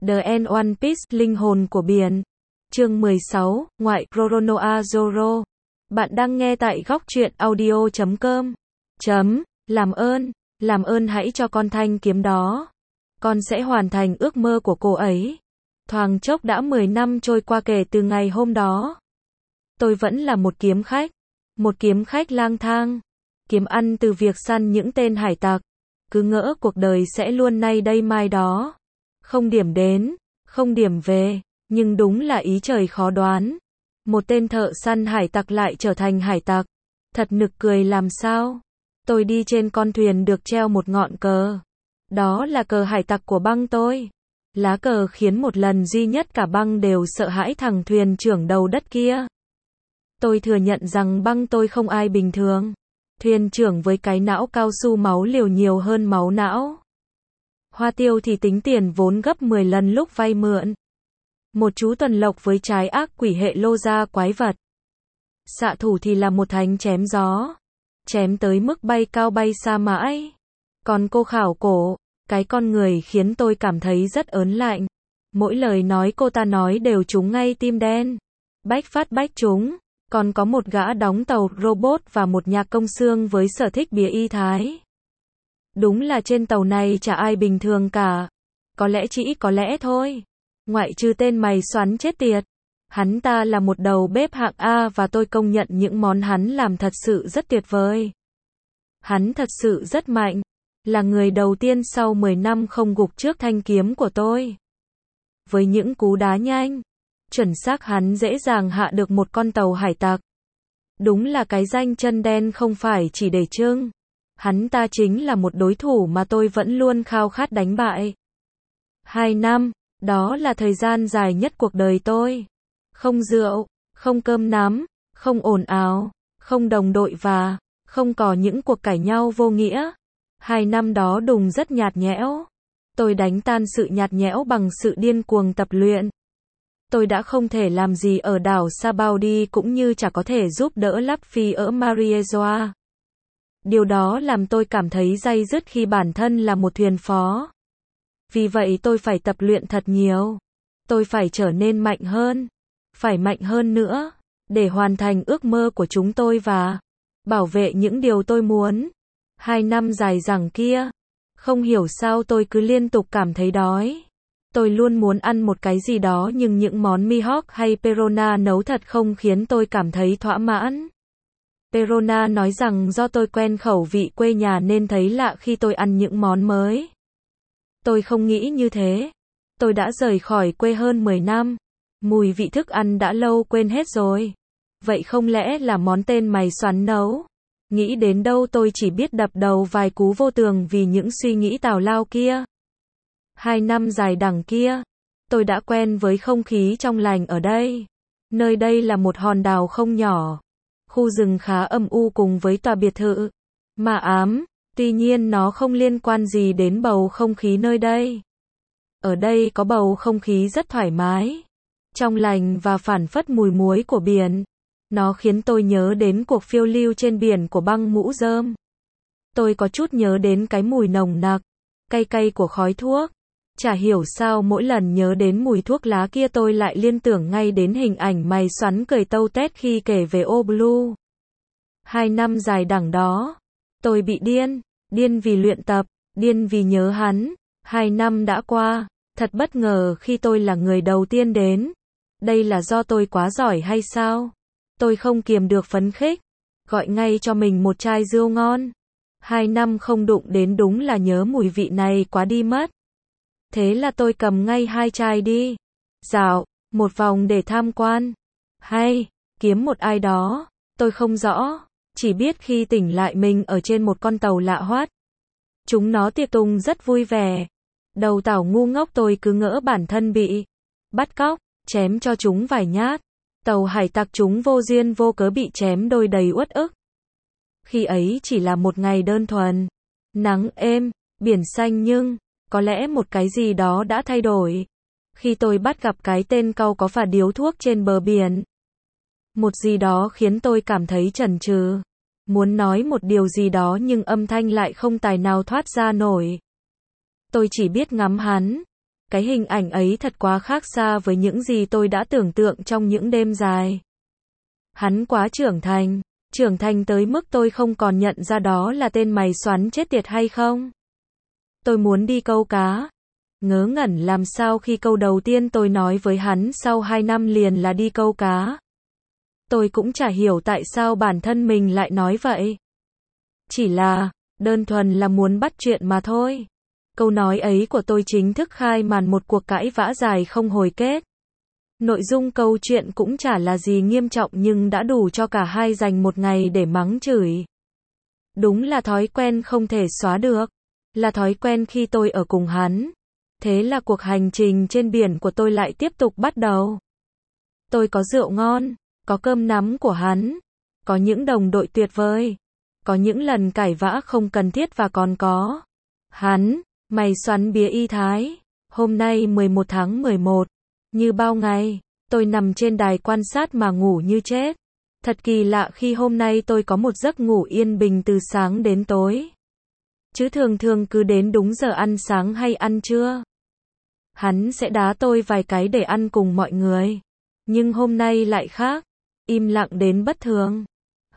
The End One Piece, linh hồn của biển. Chương 16, ngoại Roronoa Zoro. Bạn đang nghe tại góc truyện audio.com. Làm ơn hãy cho con thanh kiếm đó. Con sẽ hoàn thành ước mơ của cô ấy. Thoáng chốc đã 10 năm trôi qua kể từ ngày hôm đó. Tôi vẫn là một kiếm khách lang thang. Kiếm ăn từ việc săn những tên hải tặc. Cứ ngỡ cuộc đời sẽ luôn nay đây mai đó. Không điểm đến, không điểm về, nhưng đúng là ý trời khó đoán. Một tên thợ săn hải tặc lại trở thành hải tặc. Thật nực cười làm sao. Tôi đi trên con thuyền được treo một ngọn cờ. Đó là cờ hải tặc của băng tôi. Lá cờ khiến một lần duy nhất cả băng đều sợ hãi thằng thuyền trưởng đầu đất kia. Tôi thừa nhận rằng băng tôi không ai bình thường. Thuyền trưởng với cái não cao su máu liều nhiều hơn máu não. Hoa Tiêu thì tính tiền vốn gấp 10 lần lúc vay mượn. Một chú tuần lộc với trái ác quỷ hệ lô ra quái vật. Xạ thủ thì là một thánh chém gió. Chém tới mức bay cao bay xa mãi. Còn cô khảo cổ, cái con người khiến tôi cảm thấy rất ớn lạnh. Mỗi lời nói cô ta nói đều trúng ngay tim đen. Bách phát bách trúng. Còn có một gã đóng tàu robot và một nhà công xương với sở thích bìa y thái. Đúng là trên tàu này chả ai bình thường cả. Có lẽ thôi. Ngoại trừ tên mày xoắn chết tiệt. Hắn ta là một đầu bếp hạng A và tôi công nhận những món hắn làm thật sự rất tuyệt vời. Hắn thật sự rất mạnh. Là người đầu tiên sau 10 năm không gục trước thanh kiếm của tôi. Với những cú đá nhanh, chuẩn xác hắn dễ dàng hạ được một con tàu hải tặc. Đúng là cái danh chân đen không phải chỉ để trưng. Hắn ta chính là một đối thủ mà tôi vẫn luôn khao khát đánh bại. 2 năm, đó là thời gian dài nhất cuộc đời tôi. Không rượu, không cơm nắm, không ồn ào, không đồng đội và không có những cuộc cãi nhau vô nghĩa. 2 năm đó đúng rất nhạt nhẽo. Tôi đánh tan sự nhạt nhẽo bằng sự điên cuồng tập luyện. Tôi đã không thể làm gì ở đảo Sabaody cũng như chả có thể giúp đỡ Luffy ở Mariejoa. Điều đó làm tôi cảm thấy day dứt khi bản thân là một thuyền phó. Vì vậy tôi phải tập luyện thật nhiều. Tôi phải trở nên mạnh hơn. Phải mạnh hơn nữa. Để hoàn thành ước mơ của chúng tôi và bảo vệ những điều tôi muốn. 2 năm dài dẳng kia. Không hiểu sao tôi cứ liên tục cảm thấy đói. Tôi luôn muốn ăn một cái gì đó nhưng những món Mihawk hay Perona nấu thật không khiến tôi cảm thấy thỏa mãn. Perona nói rằng do tôi quen khẩu vị quê nhà nên thấy lạ khi tôi ăn những món mới. Tôi không nghĩ như thế. Tôi đã rời khỏi quê hơn 10 năm. Mùi vị thức ăn đã lâu quên hết rồi. Vậy không lẽ là món tên mày xoắn nấu? Nghĩ đến đâu tôi chỉ biết đập đầu vài cú vô tường vì những suy nghĩ tào lao kia. 2 năm dài đằng kia, tôi đã quen với không khí trong lành ở đây. Nơi đây là một hòn đảo không nhỏ. Khu rừng khá âm u cùng với tòa biệt thự. Mà ám, tuy nhiên nó không liên quan gì đến bầu không khí nơi đây. Ở đây có bầu không khí rất thoải mái. Trong lành và phảng phất mùi muối của biển. Nó khiến tôi nhớ đến cuộc phiêu lưu trên biển của băng mũ rơm. Tôi có chút nhớ đến cái mùi nồng nặc, cay cay của khói thuốc. Chả hiểu sao mỗi lần nhớ đến mùi thuốc lá kia tôi lại liên tưởng ngay đến hình ảnh mày xoắn cười tâu tét khi kể về Blue. 2 năm dài đằng đó, tôi bị điên vì luyện tập, điên vì nhớ hắn. 2 năm đã qua, thật bất ngờ khi tôi là người đầu tiên đến. Đây là do tôi quá giỏi hay sao? Tôi không kiềm được phấn khích, gọi ngay cho mình một chai rượu ngon. 2 năm không đụng đến đúng là nhớ mùi vị này quá đi mất. Thế là tôi cầm ngay 2 chai đi. Dạo một vòng để tham quan. Hay kiếm một ai đó. Tôi không rõ. Chỉ biết khi tỉnh lại mình ở trên một con tàu lạ hoắc. Chúng nó tiệc tùng rất vui vẻ. Đầu tảo ngu ngốc tôi cứ ngỡ bản thân bị bắt cóc, chém cho chúng vài nhát. Tàu hải tặc chúng vô duyên vô cớ bị chém đôi đầy uất ức. Khi ấy chỉ là một ngày đơn thuần. Nắng êm, biển xanh nhưng có lẽ một cái gì đó đã thay đổi. Khi tôi bắt gặp cái tên cau có phà điếu thuốc trên bờ biển. Một gì đó khiến tôi cảm thấy chần chừ. Muốn nói một điều gì đó nhưng âm thanh lại không tài nào thoát ra nổi. Tôi chỉ biết ngắm hắn. Cái hình ảnh ấy thật quá khác xa với những gì tôi đã tưởng tượng trong những đêm dài. Hắn quá trưởng thành tới mức tôi không còn nhận ra đó là tên mày xoắn chết tiệt hay không. Tôi muốn đi câu cá. Ngớ ngẩn làm sao khi câu đầu tiên tôi nói với hắn sau 2 năm liền là đi câu cá. Tôi cũng chả hiểu tại sao bản thân mình lại nói vậy. Chỉ là, đơn thuần là muốn bắt chuyện mà thôi. Câu nói ấy của tôi chính thức khai màn một cuộc cãi vã dài không hồi kết. Nội dung câu chuyện cũng chả là gì nghiêm trọng nhưng đã đủ cho cả hai dành một ngày để mắng chửi. Đúng là thói quen không thể xóa được. Là thói quen khi tôi ở cùng hắn. Thế là cuộc hành trình trên biển của tôi lại tiếp tục bắt đầu. Tôi có rượu ngon, có cơm nắm của hắn, có những đồng đội tuyệt vời, có những lần cãi vã không cần thiết và còn có hắn, mày xoắn bía y thái. Hôm nay 11 tháng 11, như bao ngày, tôi nằm trên đài quan sát mà ngủ như chết. Thật kỳ lạ khi hôm nay tôi có một giấc ngủ yên bình từ sáng đến tối. Chứ thường thường cứ đến đúng giờ ăn sáng hay ăn trưa, hắn sẽ đá tôi vài cái để ăn cùng mọi người. Nhưng hôm nay lại khác, im lặng đến bất thường.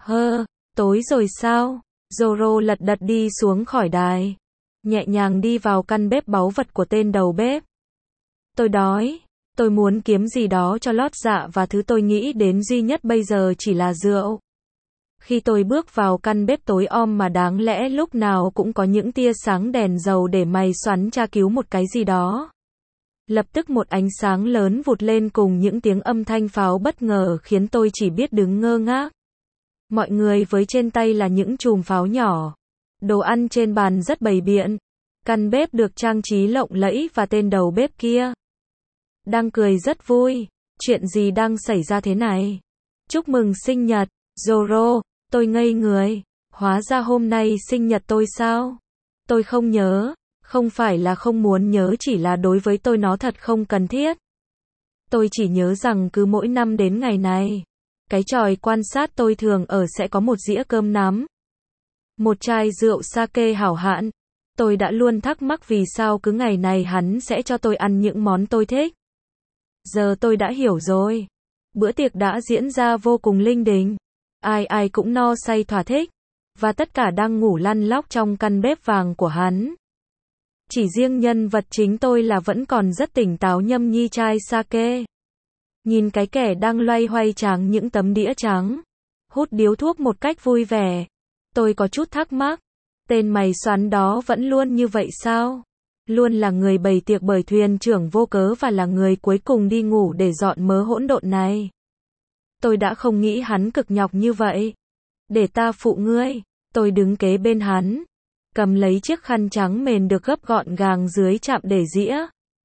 Tối rồi sao? Zoro lật đật đi xuống khỏi đài, nhẹ nhàng đi vào căn bếp báu vật của tên đầu bếp. Tôi đói, tôi muốn kiếm gì đó cho lót dạ và thứ tôi nghĩ đến duy nhất bây giờ chỉ là rượu. Khi tôi bước vào căn bếp tối om mà đáng lẽ lúc nào cũng có những tia sáng đèn dầu để mày xoắn tra cứu một cái gì đó. Lập tức một ánh sáng lớn vụt lên cùng những tiếng âm thanh pháo bất ngờ khiến tôi chỉ biết đứng ngơ ngác. Mọi người với trên tay là những chùm pháo nhỏ. Đồ ăn trên bàn rất bày biện. Căn bếp được trang trí lộng lẫy và tên đầu bếp kia đang cười rất vui. Chuyện gì đang xảy ra thế này? Chúc mừng sinh nhật, Zoro. Tôi ngây người. Hóa ra hôm nay sinh nhật tôi sao? Tôi không nhớ. Không phải là không muốn nhớ, chỉ là đối với tôi nó thật không cần thiết. Tôi chỉ nhớ rằng cứ mỗi năm đến ngày này, cái chòi quan sát tôi thường ở sẽ có một dĩa cơm nắm, một chai rượu sake hảo hạng. Tôi đã luôn thắc mắc vì sao cứ ngày này hắn sẽ cho tôi ăn những món tôi thích. Giờ tôi đã hiểu rồi. Bữa tiệc đã diễn ra vô cùng linh đình. Ai ai cũng no say thỏa thích. Và tất cả đang ngủ lăn lóc trong căn bếp vàng của hắn. Chỉ riêng nhân vật chính tôi là vẫn còn rất tỉnh táo nhâm nhi chai sake. Nhìn cái kẻ đang loay hoay tráng những tấm đĩa trắng, hút điếu thuốc một cách vui vẻ. Tôi có chút thắc mắc. Tên mày xoắn đó vẫn luôn như vậy sao? Luôn là người bày tiệc bởi thuyền trưởng vô cớ và là người cuối cùng đi ngủ để dọn mớ hỗn độn này. Tôi đã không nghĩ hắn cực nhọc như vậy. Để ta phụ ngươi. Tôi đứng kế bên hắn, cầm lấy chiếc khăn trắng mền được gấp gọn gàng dưới chạm để dĩa.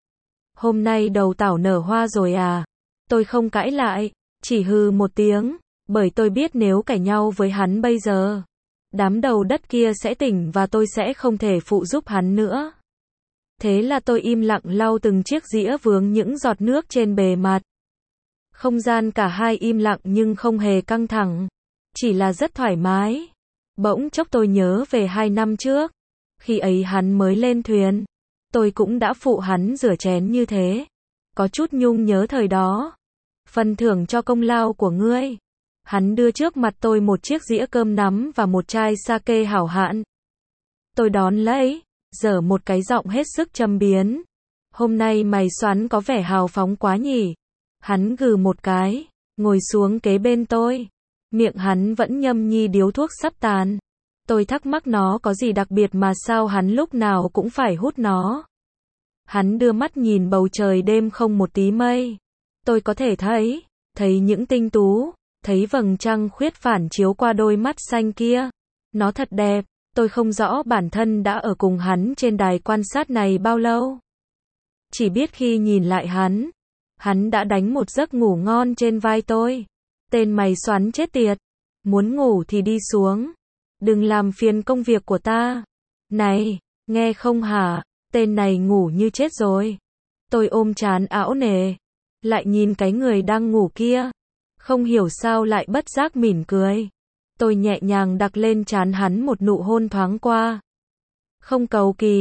Hôm nay đầu tảo nở hoa rồi à? Tôi không cãi lại, chỉ hừ một tiếng, bởi tôi biết nếu cãi nhau với hắn bây giờ, đám đầu đất kia sẽ tỉnh và tôi sẽ không thể phụ giúp hắn nữa. Thế là tôi im lặng lau từng chiếc dĩa vướng những giọt nước trên bề mặt. Không gian cả hai im lặng nhưng không hề căng thẳng, chỉ là rất thoải mái. Bỗng chốc tôi nhớ về 2 năm trước, khi ấy hắn mới lên thuyền, tôi cũng đã phụ hắn rửa chén như thế. Có chút nhung nhớ thời đó. Phần thưởng cho công lao của ngươi. Hắn đưa trước mặt tôi một chiếc dĩa cơm nắm và một chai sake hảo hạng. Tôi đón lấy, giở một cái giọng hết sức châm biếm. Hôm nay mày xoắn có vẻ hào phóng quá nhỉ? Hắn gừ một cái, ngồi xuống kế bên tôi. Miệng hắn vẫn nhâm nhi điếu thuốc sắp tàn. Tôi thắc mắc nó có gì đặc biệt mà sao hắn lúc nào cũng phải hút nó. Hắn đưa mắt nhìn bầu trời đêm không một tí mây. Tôi có thể thấy những tinh tú, thấy vầng trăng khuyết phản chiếu qua đôi mắt xanh kia. Nó thật đẹp. Tôi không rõ bản thân đã ở cùng hắn trên đài quan sát này bao lâu. Chỉ biết khi nhìn lại hắn đã đánh một giấc ngủ ngon trên vai tôi. Tên mày xoắn chết tiệt. Muốn ngủ thì đi xuống. Đừng làm phiền công việc của ta. Này, nghe không hả? Tên này ngủ như chết rồi. Tôi ôm trán ảo nề. Lại nhìn cái người đang ngủ kia. Không hiểu sao lại bất giác mỉm cười. Tôi nhẹ nhàng đặt lên trán hắn một nụ hôn thoáng qua. Không cầu kỳ,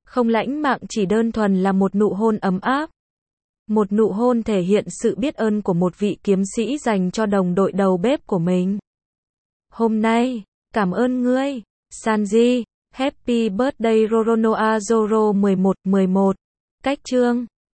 Không lãnh mạn chỉ đơn thuần là một nụ hôn ấm áp. Một nụ hôn thể hiện sự biết ơn của một vị kiếm sĩ dành cho đồng đội đầu bếp của mình. Hôm nay, cảm ơn ngươi, Sanji. Happy birthday Roronoa Zoro 11. Cách chương